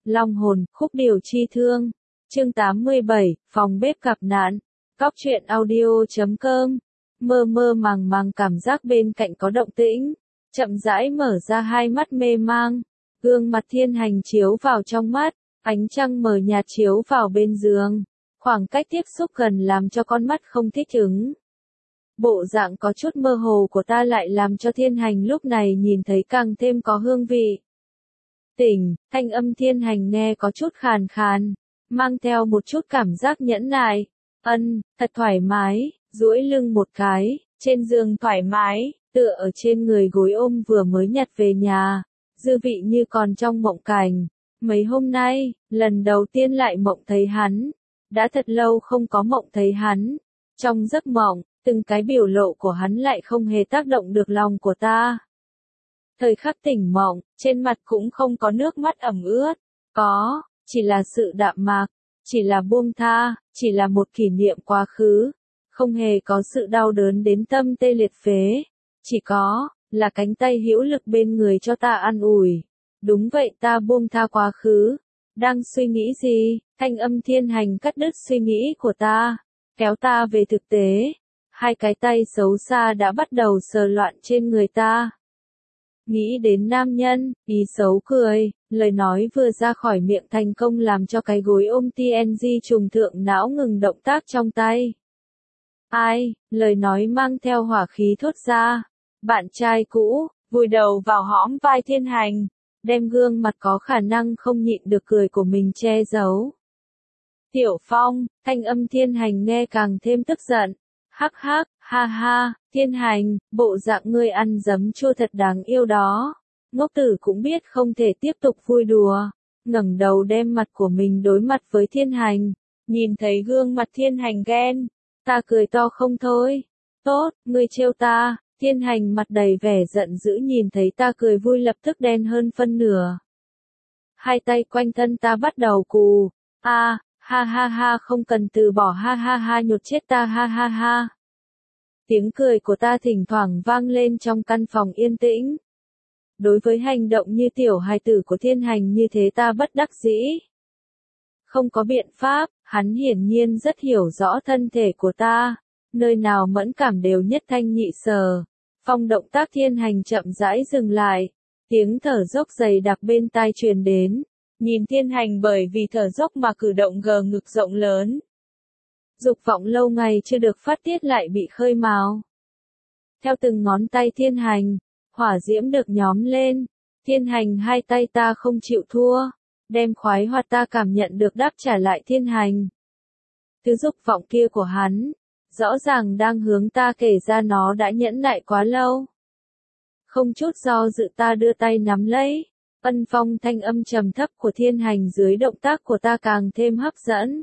Long hồn, khúc điều chi thương. Chương 87, phòng bếp gặp nạn. Cóc truyện audio.com. Mơ mơ màng màng cảm giác bên cạnh có động tĩnh. Chậm rãi mở ra hai mắt mê mang. Gương mặt Thiên Hành chiếu vào trong mắt. Ánh trăng mờ nhạt chiếu vào bên giường. Khoảng cách tiếp xúc gần làm cho con mắt không thích ứng. Bộ dạng có chút mơ hồ của ta lại làm cho Thiên Hành lúc này nhìn thấy càng thêm có hương vị. Tỉnh, thanh âm Thiên Hành nghe có chút khàn khàn, mang theo một chút cảm giác nhẫn nại. Thật thoải mái, duỗi lưng một cái, trên giường thoải mái, tựa ở trên người gối ôm vừa mới nhặt về nhà, dư vị như còn trong mộng cảnh. Mấy hôm nay, lần đầu tiên lại mộng thấy hắn, đã thật lâu không có mộng thấy hắn. Trong giấc mộng, từng cái biểu lộ của hắn lại không hề tác động được lòng của ta. Thời khắc tỉnh mộng, trên mặt cũng không có nước mắt ẩm ướt, chỉ là sự đạm mạc, chỉ là buông tha, chỉ là một kỷ niệm quá khứ, không hề có sự đau đớn đến tâm tê liệt phế, chỉ có là cánh tay hữu lực bên người cho ta an ủi. Đúng vậy, ta buông tha quá khứ. Đang suy nghĩ gì? Thanh âm Thiên Hành cắt đứt suy nghĩ của ta, kéo ta về thực tế. Hai cái tay xấu xa đã bắt đầu sờ loạn trên người ta. Nghĩ đến nam nhân, ý xấu cười, lời nói vừa ra khỏi miệng thành công làm cho cái gối ôm TNG trùng thượng não ngừng động tác trong tay. Ai, lời nói mang theo hỏa khí thốt ra. Bạn trai cũ, vùi đầu vào hõm vai Thiên Hành, đem gương mặt có khả năng không nhịn được cười của mình che giấu. Tiểu Phong, thanh âm Thiên Hành nghe càng thêm tức giận. Hắc hắc, ha ha, Thiên Hành, bộ dạng ngươi ăn giấm chua thật đáng yêu đó. Ngốc tử cũng biết không thể tiếp tục vui đùa. Ngẩng đầu đem mặt của mình đối mặt với Thiên Hành. Nhìn thấy gương mặt Thiên Hành ghen. Ta cười to không thôi. Tốt, ngươi trêu ta. Thiên Hành mặt đầy vẻ giận dữ nhìn thấy ta cười vui lập tức đen hơn phân nửa. Hai tay quanh thân ta bắt đầu cù. Ha ha ha, không cần từ bỏ, ha ha ha, nhột chết ta, ha ha ha. Tiếng cười của ta thỉnh thoảng vang lên trong căn phòng yên tĩnh. Đối với hành động như tiểu hài tử của Thiên Hành như thế ta bất đắc dĩ. Không có biện pháp, hắn hiển nhiên rất hiểu rõ thân thể của ta. Nơi nào mẫn cảm đều nhất thanh nhị sở. Phong động tác Thiên Hành chậm rãi dừng lại. Tiếng thở dốc dày đặc bên tai truyền đến. Nhìn Thiên Hành bởi vì thở dốc mà cử động gờ ngực rộng lớn. Dục vọng lâu ngày chưa được phát tiết lại bị khơi mào. Theo từng ngón tay Thiên Hành, hỏa diễm được nhóm lên. Thiên Hành hai tay ta không chịu thua. Đem khoái hoạt ta cảm nhận được đáp trả lại Thiên Hành. Thứ dục vọng kia của hắn, rõ ràng đang hướng ta kể ra nó đã nhẫn nại quá lâu. Không chút do dự ta đưa tay nắm lấy. Phong thanh âm trầm thấp của Thiên Hành dưới động tác của ta càng thêm hấp dẫn.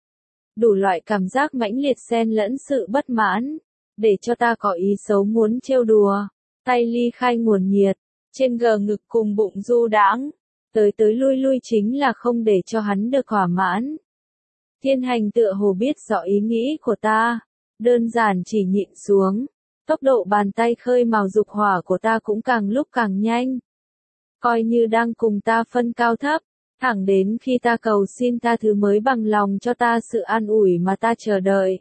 Đủ loại cảm giác mãnh liệt xen lẫn sự bất mãn, để cho ta có ý xấu muốn trêu đùa. Tay ly khai nguồn nhiệt, trên gờ ngực cùng bụng du đãng, tới tới lui lui chính là không để cho hắn được thỏa mãn. Thiên Hành tựa hồ biết rõ ý nghĩ của ta, đơn giản chỉ nhịn xuống. Tốc độ bàn tay khơi mào dục hỏa của ta cũng càng lúc càng nhanh. Coi như đang cùng ta phân cao thấp, thẳng đến khi ta cầu xin ta thứ mới bằng lòng cho ta sự an ủi mà ta chờ đợi.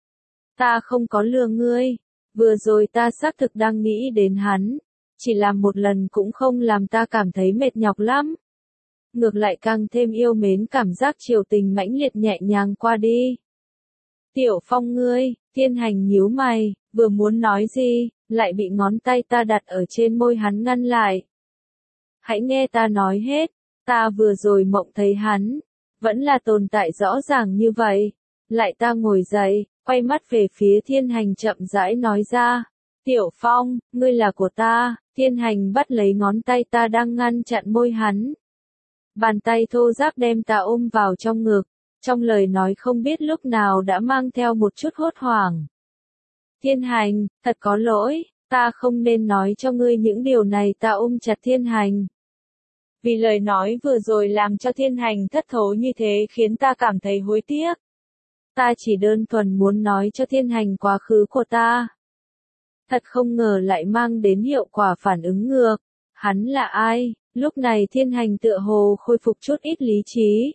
Ta không có lừa ngươi, vừa rồi ta xác thực đang nghĩ đến hắn, chỉ làm một lần cũng không làm ta cảm thấy mệt nhọc lắm. Ngược lại càng thêm yêu mến cảm giác chiều tình mãnh liệt nhẹ nhàng qua đi. Tiểu Phong ngươi, Thiên Hành nhíu mày, vừa muốn nói gì, lại bị ngón tay ta đặt ở trên môi hắn ngăn lại. Hãy nghe ta nói hết, ta vừa rồi mộng thấy hắn, vẫn là tồn tại rõ ràng như vậy. Lại ta ngồi dậy, quay mắt về phía Thiên Hành chậm rãi nói ra. Tiểu Phong, ngươi là của ta. Thiên Hành bắt lấy ngón tay ta đang ngăn chặn môi hắn. Bàn tay thô ráp đem ta ôm vào trong ngực, trong lời nói không biết lúc nào đã mang theo một chút hốt hoảng. Thiên Hành, thật có lỗi. Ta không nên nói cho ngươi những điều này, ta ôm chặt Thiên Hành. Vì lời nói vừa rồi làm cho Thiên Hành thất thố như thế khiến ta cảm thấy hối tiếc. Ta chỉ đơn thuần muốn nói cho Thiên Hành quá khứ của ta. Thật không ngờ lại mang đến hiệu quả phản ứng ngược. Hắn là ai? Lúc này Thiên Hành tựa hồ khôi phục chút ít lý trí.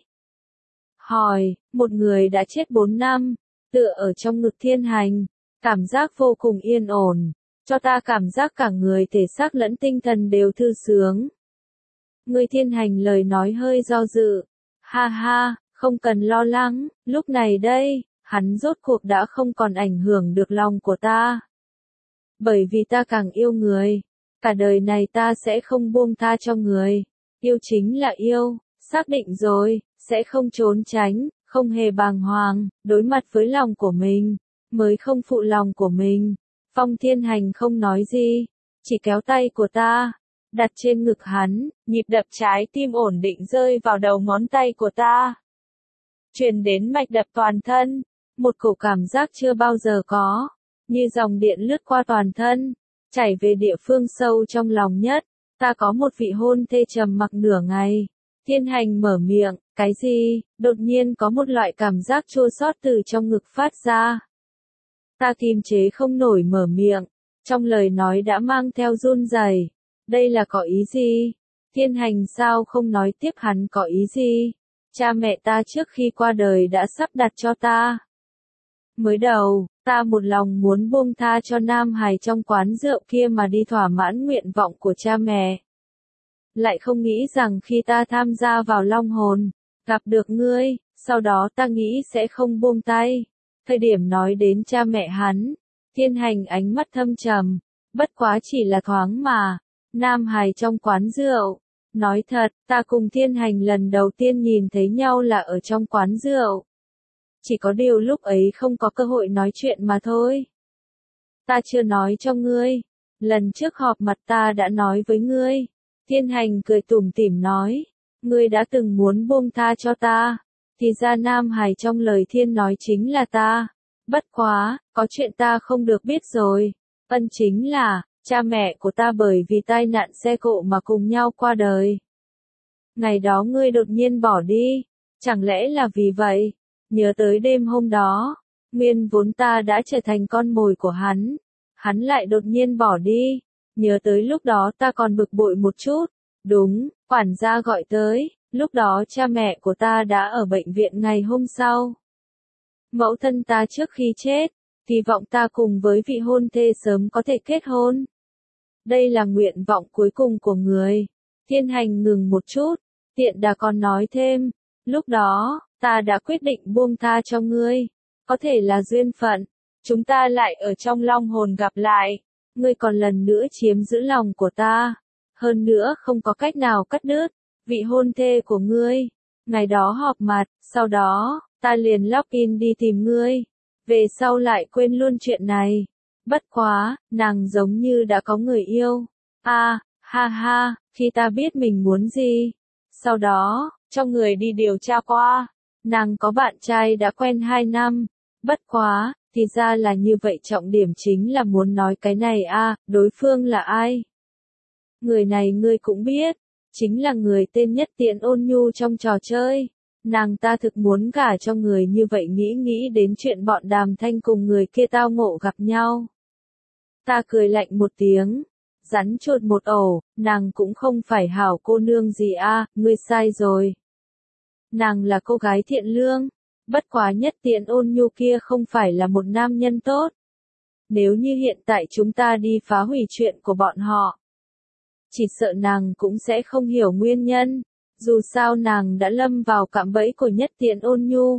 Hỏi, một người đã chết 4 năm, tựa ở trong ngực Thiên Hành, cảm giác vô cùng yên ổn, cho ta cảm giác cả người thể xác lẫn tinh thần đều thư sướng. Người Thiên Hành lời nói hơi do dự, ha ha, không cần lo lắng, lúc này đây, hắn rốt cuộc đã không còn ảnh hưởng được lòng của ta. Bởi vì ta càng yêu người, cả đời này ta sẽ không buông tha cho người, yêu chính là yêu, xác định rồi, sẽ không trốn tránh, không hề bàng hoàng, đối mặt với lòng của mình, mới không phụ lòng của mình. Phong Thiên Hành không nói gì, chỉ kéo tay của ta, đặt trên ngực hắn, nhịp đập trái tim ổn định rơi vào đầu ngón tay của ta. Truyền đến mạch đập toàn thân, một cổ cảm giác chưa bao giờ có, như dòng điện lướt qua toàn thân, chảy về địa phương sâu trong lòng nhất. Ta có một vị hôn thê trầm mặc nửa ngày. Thiên Hành mở miệng, cái gì? Đột nhiên có một loại cảm giác chua xót từ trong ngực phát ra. Ta kiềm chế không nổi mở miệng, trong lời nói đã mang theo run rẩy. Đây là có ý gì? Thiên Hành sao không nói tiếp hắn có ý gì? Cha mẹ ta trước khi qua đời đã sắp đặt cho ta. Mới đầu, ta một lòng muốn buông tha cho nam hài trong quán rượu kia mà đi thỏa mãn nguyện vọng của cha mẹ. Lại không nghĩ rằng khi ta tham gia vào Long Hồn, gặp được ngươi, sau đó ta nghĩ sẽ không buông tay. Thời điểm nói đến cha mẹ hắn, Thiên Hành ánh mắt thâm trầm, bất quá chỉ là thoáng mà, nam hài trong quán rượu. Nói thật, ta cùng Thiên Hành lần đầu tiên nhìn thấy nhau là ở trong quán rượu. Chỉ có điều lúc ấy không có cơ hội nói chuyện mà thôi. Ta chưa nói cho ngươi, lần trước họp mặt ta đã nói với ngươi. Thiên Hành cười tủm tỉm nói, ngươi đã từng muốn buông tha cho ta, thì ra nam hài trong lời Thiên nói chính là ta. Bất quá, có chuyện ta không được biết rồi. Ân chính là, cha mẹ của ta bởi vì tai nạn xe cộ mà cùng nhau qua đời. Ngày đó ngươi đột nhiên bỏ đi, chẳng lẽ là vì vậy? Nhớ tới đêm hôm đó, nguyên vốn ta đã trở thành con mồi của hắn lại đột nhiên bỏ đi. Nhớ tới lúc đó ta còn bực bội một chút. Đúng, quản gia gọi tới, lúc đó cha mẹ của ta đã ở bệnh viện ngày hôm sau. Mẫu thân ta trước khi chết, hy vọng ta cùng với vị hôn thê sớm có thể kết hôn. Đây là nguyện vọng cuối cùng của người. Thiên Hành ngừng một chút, tiện đà còn nói thêm, lúc đó, ta đã quyết định buông tha cho ngươi. Có thể là duyên phận, chúng ta lại ở trong Long Hồn gặp lại. Ngươi còn lần nữa chiếm giữ lòng của ta. Hơn nữa không có cách nào cắt đứt. Vị hôn thê của ngươi. Ngày đó họp mặt, sau đó, ta liền login đi tìm ngươi. Về sau lại quên luôn chuyện này. Bất quá, nàng giống như đã có người yêu. Ha ha, khi ta biết mình muốn gì. Sau đó, cho người đi điều tra qua. Nàng có bạn trai đã quen 2 năm. Bất quá, thì ra là như vậy, trọng điểm chính là muốn nói cái này đối phương là ai? Người này ngươi cũng biết, chính là người tên Nhất Tiện Ôn Nhu trong trò chơi. Nàng ta thực muốn gả cho người như vậy, nghĩ đến chuyện bọn Đàm Thanh cùng người kia tao ngộ gặp nhau. Ta cười lạnh một tiếng, rắn chuột một ổ, nàng cũng không phải hảo cô nương gì ngươi sai rồi. Nàng là cô gái thiện lương, bất quá Nhất Tiện Ôn Nhu kia không phải là một nam nhân tốt. Nếu như hiện tại chúng ta đi phá hủy chuyện của bọn họ, chỉ sợ nàng cũng sẽ không hiểu nguyên nhân, dù sao nàng đã lâm vào cạm bẫy của Nhất Tiện Ôn Nhu.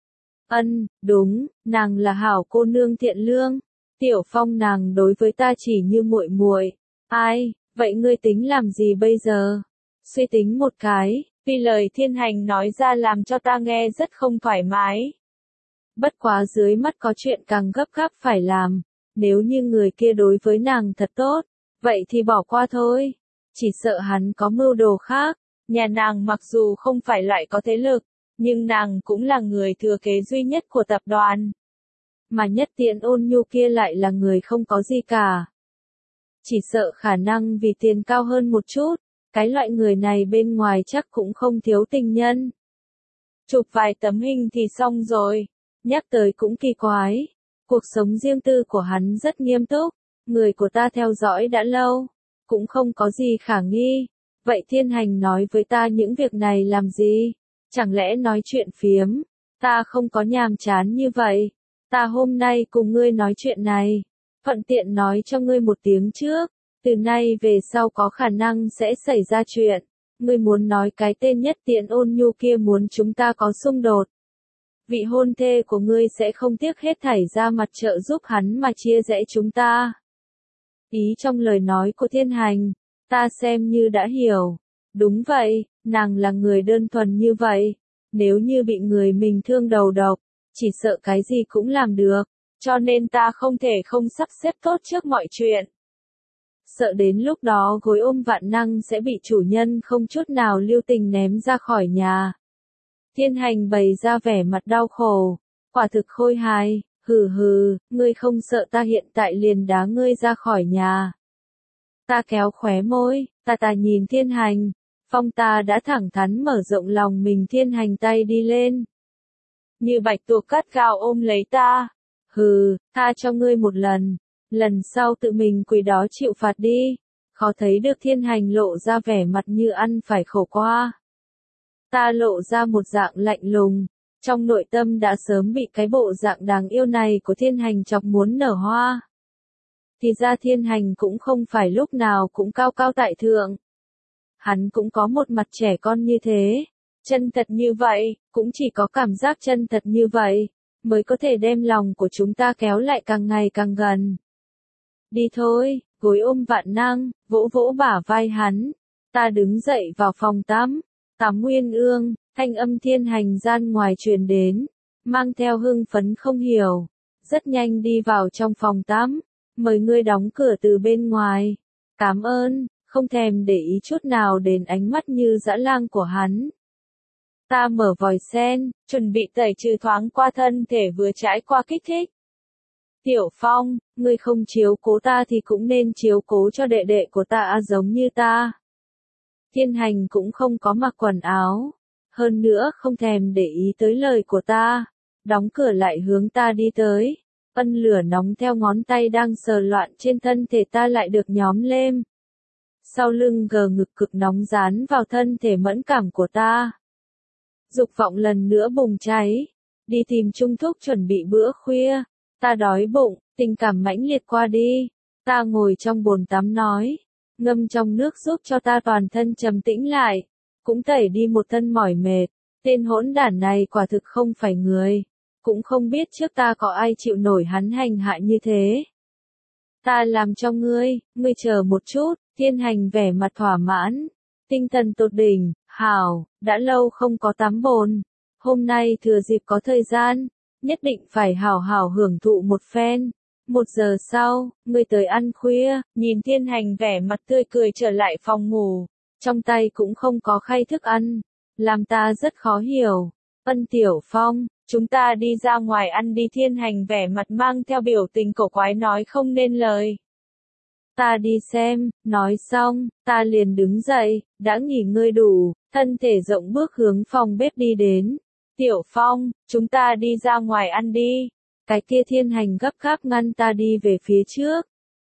Đúng, nàng là hảo cô nương thiện lương. Tiểu Phong nàng đối với ta chỉ như muội muội. Ai, vậy ngươi tính làm gì bây giờ? Suy tính một cái, vì lời Thiên Hành nói ra làm cho ta nghe rất không thoải mái. Bất quá dưới mắt có chuyện càng gấp gáp phải làm. Nếu như người kia đối với nàng thật tốt, vậy thì bỏ qua thôi. Chỉ sợ hắn có mưu đồ khác. Nhà nàng mặc dù không phải loại có thế lực, nhưng nàng cũng là người thừa kế duy nhất của tập đoàn. Mà Nhất Tiện Ôn Nhu kia lại là người không có gì cả. Chỉ sợ khả năng vì tiền cao hơn một chút, cái loại người này bên ngoài chắc cũng không thiếu tình nhân. Chụp vài tấm hình thì xong rồi. Nhắc tới cũng kỳ quái. Cuộc sống riêng tư của hắn rất nghiêm túc. Người của ta theo dõi đã lâu. cũng không có gì khả nghi. Vậy Thiên Hành nói với ta những việc này làm gì? Chẳng lẽ nói chuyện phiếm? Ta không có nhàm chán như vậy. Ta hôm nay cùng ngươi nói chuyện này. Thuận tiện nói cho ngươi một tiếng trước. Từ nay về sau có khả năng sẽ xảy ra chuyện. Ngươi muốn nói cái tên Nhất Tiện Ôn Nhu kia muốn chúng ta có xung đột. Vị hôn thê của ngươi sẽ không tiếc hết thảy ra mặt trợ giúp hắn mà chia rẽ chúng ta. Ý trong lời nói của Thiên Hành, ta xem như đã hiểu. Đúng vậy, nàng là người đơn thuần như vậy. Nếu như bị người mình thương đầu độc, chỉ sợ cái gì cũng làm được. Cho nên ta không thể không sắp xếp tốt trước mọi chuyện. Sợ đến lúc đó gối ôm vạn năng sẽ bị chủ nhân không chút nào lưu tình ném ra khỏi nhà. Thiên Hành bày ra vẻ mặt đau khổ, quả thực khôi hài, hừ hừ, ngươi không sợ ta hiện tại liền đá ngươi ra khỏi nhà. Ta kéo khóe môi, ta nhìn Thiên Hành, phong ta đã thẳng thắn mở rộng lòng mình. Thiên Hành tay đi lên. Như bạch tuộc cắt gao ôm lấy ta. Hừ, tha cho ngươi một lần sau tự mình quỳ đó chịu phạt đi. Khó thấy được Thiên Hành lộ ra vẻ mặt như ăn phải khổ qua. Ta lộ ra một dạng lạnh lùng, trong nội tâm đã sớm bị cái bộ dạng đáng yêu này của Thiên Hành chọc muốn nở hoa. Thì ra Thiên Hành cũng không phải lúc nào cũng cao cao tại thượng. Hắn cũng có một mặt trẻ con như thế, chân thật như vậy, cũng chỉ có cảm giác chân thật như vậy, mới có thể đem lòng của chúng ta kéo lại càng ngày càng gần. Đi thôi, gối ôm vạn năng, vỗ vỗ bả vai hắn. Ta đứng dậy vào phòng tắm. Tắm Nguyên Ương, thanh âm Thiên Hành gian ngoài truyền đến, mang theo hưng phấn không hiểu. Rất nhanh đi vào trong phòng tắm, mời ngươi đóng cửa từ bên ngoài. Cảm ơn, không thèm để ý chút nào đến ánh mắt như dã lang của hắn. Ta mở vòi sen, chuẩn bị tẩy trừ thoáng qua thân thể vừa trải qua kích thích. Tiểu Phong, ngươi không chiếu cố ta thì cũng nên chiếu cố cho đệ đệ của ta giống như ta. Thiên Hành cũng không có mặc quần áo, hơn nữa không thèm để ý tới lời của ta, đóng cửa lại hướng ta đi tới. Ân lửa nóng theo ngón tay đang sờ loạn trên thân thể ta lại được nhóm lên. Sau lưng gờ ngực cực nóng dán vào thân thể mẫn cảm của ta. Dục vọng lần nữa bùng cháy, đi tìm Trung Thúc chuẩn bị bữa khuya. Ta đói bụng, tình cảm mãnh liệt qua đi. Ta ngồi trong bồn tắm nói, ngâm trong nước giúp cho ta toàn thân trầm tĩnh lại, cũng tẩy đi một thân mỏi mệt. Tên hỗn đản này quả thực không phải người, cũng không biết trước ta có ai chịu nổi hắn hành hạ như thế. Ta làm cho ngươi chờ một chút. Thiên Hành vẻ mặt thỏa mãn, tinh thần tột đỉnh. Hảo, đã lâu không có tắm bồn, hôm nay thừa dịp có thời gian, nhất định phải hảo hảo hưởng thụ một phen. 1 giờ sau, ngươi tới ăn khuya. Nhìn Thiên Hành vẻ mặt tươi cười trở lại phòng ngủ, trong tay cũng không có khay thức ăn, làm ta rất khó hiểu. Ân Tiểu Phong, chúng ta đi ra ngoài ăn đi. Thiên Hành vẻ mặt mang theo biểu tình cổ quái nói không nên lời. Ta đi xem, nói xong, ta liền đứng dậy, đã nghỉ ngơi đủ, thân thể rộng bước hướng phòng bếp đi đến. Tiểu Phong, chúng ta đi ra ngoài ăn đi. Cái kia Thiên Hành gấp gáp ngăn ta đi về phía trước.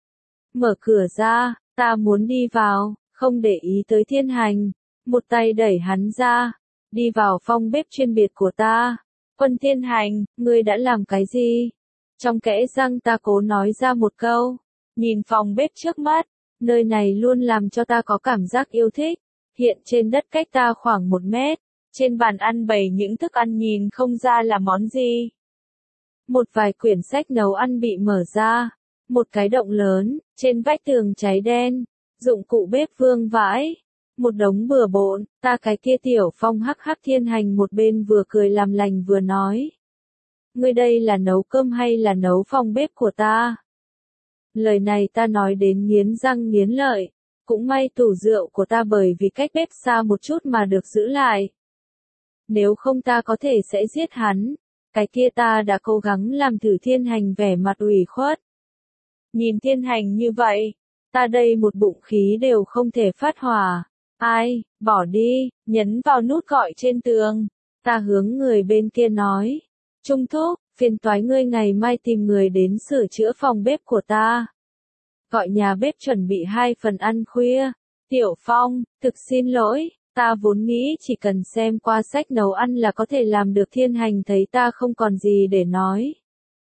Mở cửa ra, ta muốn đi vào, không để ý tới Thiên Hành. Một tay đẩy hắn ra, đi vào phòng bếp chuyên biệt của ta. Quân Thiên Hành, ngươi đã làm cái gì? Trong kẽ răng ta cố nói ra một câu. Nhìn phòng bếp trước mắt, nơi này luôn làm cho ta có cảm giác yêu thích. Hiện trên đất cách ta khoảng 1 mét, trên bàn ăn bày những thức ăn nhìn không ra là món gì. Một vài quyển sách nấu ăn bị mở ra, một cái động lớn, trên vách tường cháy đen, dụng cụ bếp vương vãi, một đống bừa bộn. Ta cái kia Tiểu Phong hắc hắc. Thiên Hành một bên vừa cười làm lành vừa nói. Ngươi đây là nấu cơm hay là nấu phòng bếp của ta? Lời này ta nói đến nghiến răng nghiến lợi, cũng may tủ rượu của ta bởi vì cách bếp xa một chút mà được giữ lại. Nếu không ta có thể sẽ giết hắn, cái kia ta đã cố gắng làm thử. Thiên Hành vẻ mặt ủy khuất. Nhìn Thiên Hành như vậy, ta đây một bụng khí đều không thể phát hỏa. Ai, bỏ đi, nhấn vào nút gọi trên tường. Ta hướng người bên kia nói. Trung Thúc, phiền toái ngươi ngày mai tìm người đến sửa chữa phòng bếp của ta. gọi nhà bếp chuẩn bị 2 phần ăn khuya. Tiểu Phong, thực xin lỗi, ta vốn nghĩ chỉ cần xem qua sách nấu ăn là có thể làm được. Thiên Hành thấy ta không còn gì để nói,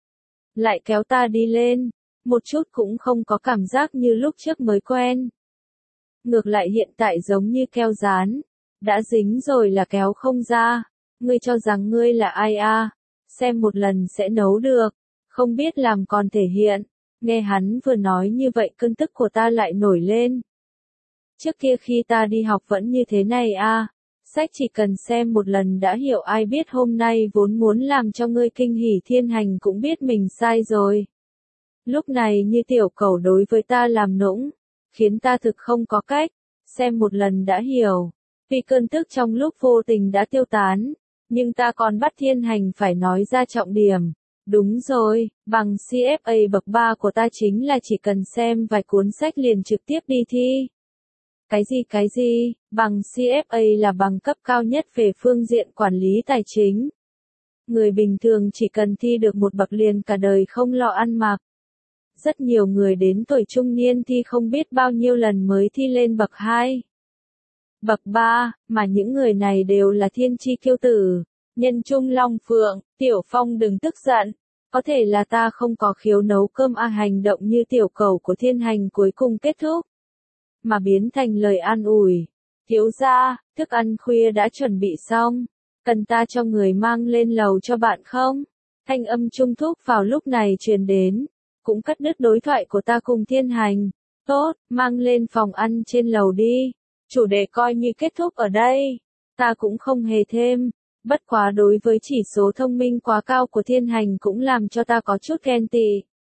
lại kéo ta đi lên, một chút cũng không có cảm giác như lúc trước mới quen. Ngược lại hiện tại giống như keo dán, đã dính rồi là kéo không ra. Ngươi cho rằng ngươi là ai à? Xem một lần sẽ nấu được, không biết làm còn thể hiện. Nghe hắn vừa nói như vậy cơn tức của ta lại nổi lên. Trước kia khi ta đi học vẫn như thế này à? Sách chỉ cần xem một lần đã hiểu, ai biết hôm nay vốn muốn làm cho ngươi kinh hỉ. Thiên Hành cũng biết mình sai rồi. Lúc này như tiểu cẩu đối với ta làm nũng, khiến ta thực không có cách. Xem một lần đã hiểu. Vì cơn tức trong lúc vô tình đã tiêu tán, nhưng ta còn bắt Thiên Hành phải nói ra trọng điểm. Đúng rồi, bằng CFA bậc 3 của ta chính là chỉ cần xem vài cuốn sách liền trực tiếp đi thi. Cái gì, bằng CFA là bằng cấp cao nhất về phương diện quản lý tài chính. Người bình thường chỉ cần thi được một bậc liền cả đời không lo ăn mặc. Rất nhiều người đến tuổi trung niên thi không biết bao nhiêu lần mới thi lên bậc 2. Bậc 3, mà những người này đều là thiên chi kiêu tử, nhân trung long phượng. Tiểu Phong đừng tức giận, có thể là ta không có khiếu nấu cơm à. Hành động như tiểu cầu của Thiên Hành cuối cùng kết thúc, mà biến thành lời an ủi. Thiếu gia, thức ăn khuya đã chuẩn bị xong, cần ta cho người mang lên lầu cho bạn không? Thanh âm Trung Thúc vào lúc này truyền đến, cũng cắt đứt đối thoại của ta cùng Thiên Hành. Tốt, mang lên phòng ăn trên lầu đi. Chủ đề coi như kết thúc ở đây. Ta cũng không hề thêm. Bất quá đối với chỉ số thông minh quá cao của Thiên Hành cũng làm cho ta có chút ghen tị.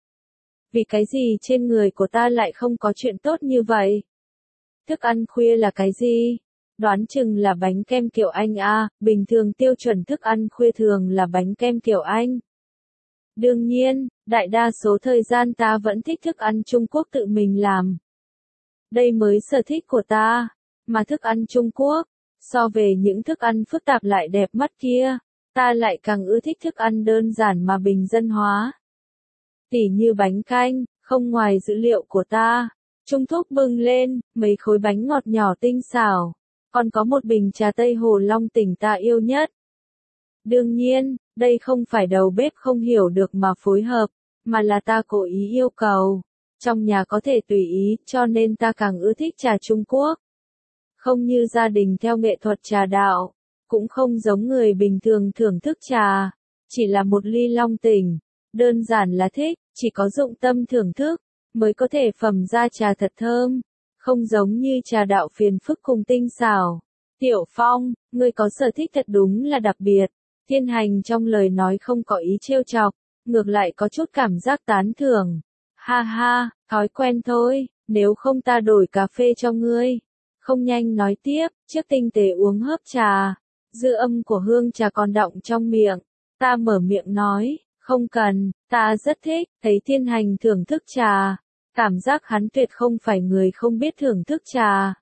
Vì cái gì trên người của ta lại không có chuyện tốt như vậy? Thức ăn khuya là cái gì? Đoán chừng là bánh kem kiểu Anh à, bình thường tiêu chuẩn thức ăn khuya thường là bánh kem kiểu Anh. Đương nhiên, đại đa số thời gian ta vẫn thích thức ăn Trung Quốc tự mình làm. Đây mới sở thích của ta, mà thức ăn Trung Quốc, so về những thức ăn phức tạp lại đẹp mắt kia, ta lại càng ưa thích thức ăn đơn giản mà bình dân hóa. Tỉ như bánh canh, không ngoài dữ liệu của ta. Trung Thúc bưng lên, mấy khối bánh ngọt nhỏ tinh xảo, còn có một bình trà Tây Hồ Long Tỉnh ta yêu nhất. Đương nhiên, đây không phải đầu bếp không hiểu được mà phối hợp, mà là ta cố ý yêu cầu. Trong nhà có thể tùy ý, cho nên ta càng ưa thích trà Trung Quốc. Không như gia đình theo nghệ thuật trà đạo, cũng không giống người bình thường thưởng thức trà, chỉ là một ly Long Tỉnh, đơn giản là thích, chỉ có dụng tâm thưởng thức, mới có thể phẩm ra trà thật thơm, không giống như trà đạo phiền phức cùng tinh xảo. Tiểu Phong, ngươi có sở thích thật đúng là đặc biệt. Thiên Hành trong lời nói không có ý trêu chọc, ngược lại có chút cảm giác tán thưởng. Ha ha, thói quen thôi, nếu không ta đổi cà phê cho ngươi. Không nhanh nói tiếp, trước tinh tế uống hớp trà, dư âm của hương trà còn đọng trong miệng. Ta mở miệng nói, không cần, ta rất thích, thấy Thiên Hành thưởng thức trà. Cảm giác hắn tuyệt không phải người không biết thưởng thức trà.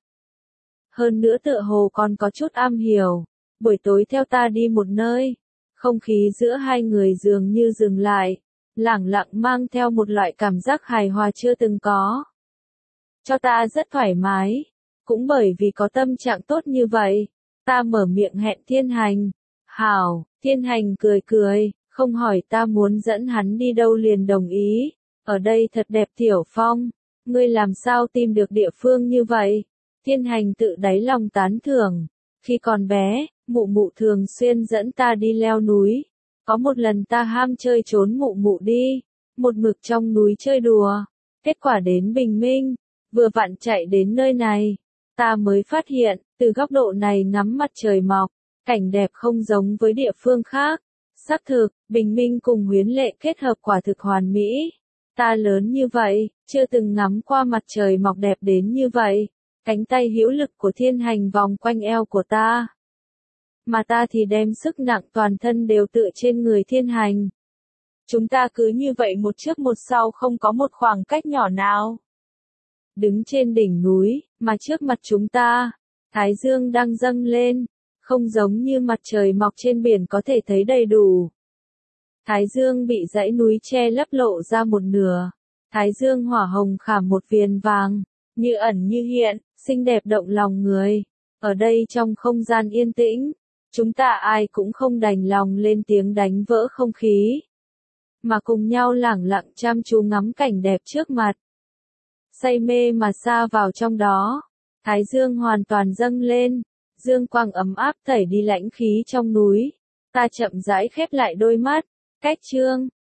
Hơn nữa tựa hồ còn có chút am hiểu. Buổi tối theo ta đi một nơi. Không khí giữa hai người dường như dừng lại. Lẳng lặng mang theo một loại cảm giác hài hòa chưa từng có. Cho ta rất thoải mái. Cũng bởi vì có tâm trạng tốt như vậy. Ta mở miệng hẹn Thiên Hành. Hảo, Thiên Hành cười cười. Không hỏi ta muốn dẫn hắn đi đâu liền đồng ý. Ở đây thật đẹp. Tiểu Phong, ngươi làm sao tìm được địa phương như vậy? Thiên Hành tự đáy lòng tán thưởng. Khi còn bé, mụ mụ thường xuyên dẫn ta đi leo núi. Có một lần ta ham chơi trốn mụ mụ đi, một mực trong núi chơi đùa. Kết quả đến bình minh, vừa vặn chạy đến nơi này, ta mới phát hiện, từ góc độ này ngắm mặt trời mọc, cảnh đẹp không giống với địa phương khác. Xác thực, bình minh cùng huyến lệ kết hợp quả thực hoàn mỹ. Ta lớn như vậy, chưa từng ngắm qua mặt trời mọc đẹp đến như vậy. Cánh tay hữu lực của Thiên Hành vòng quanh eo của ta. Mà ta thì đem sức nặng toàn thân đều tựa trên người Thiên Hành. Chúng ta cứ như vậy một trước một sau không có một khoảng cách nhỏ nào. Đứng trên đỉnh núi, mà trước mặt chúng ta, Thái Dương đang dâng lên, không giống như mặt trời mọc trên biển có thể thấy đầy đủ. Thái Dương bị dãy núi che lấp lộ ra một nửa, Thái dương hỏa hồng khảm một viền vàng, như ẩn như hiện, xinh đẹp động lòng người. Ở đây trong không gian yên tĩnh, chúng ta ai cũng không đành lòng lên tiếng đánh vỡ không khí, mà cùng nhau lẳng lặng chăm chú ngắm cảnh đẹp trước mặt. Say mê mà sa vào trong đó, thái dương hoàn toàn dâng lên, dương quang ấm áp tẩy đi lãnh khí trong núi. Ta chậm rãi khép lại đôi mắt, cách chương.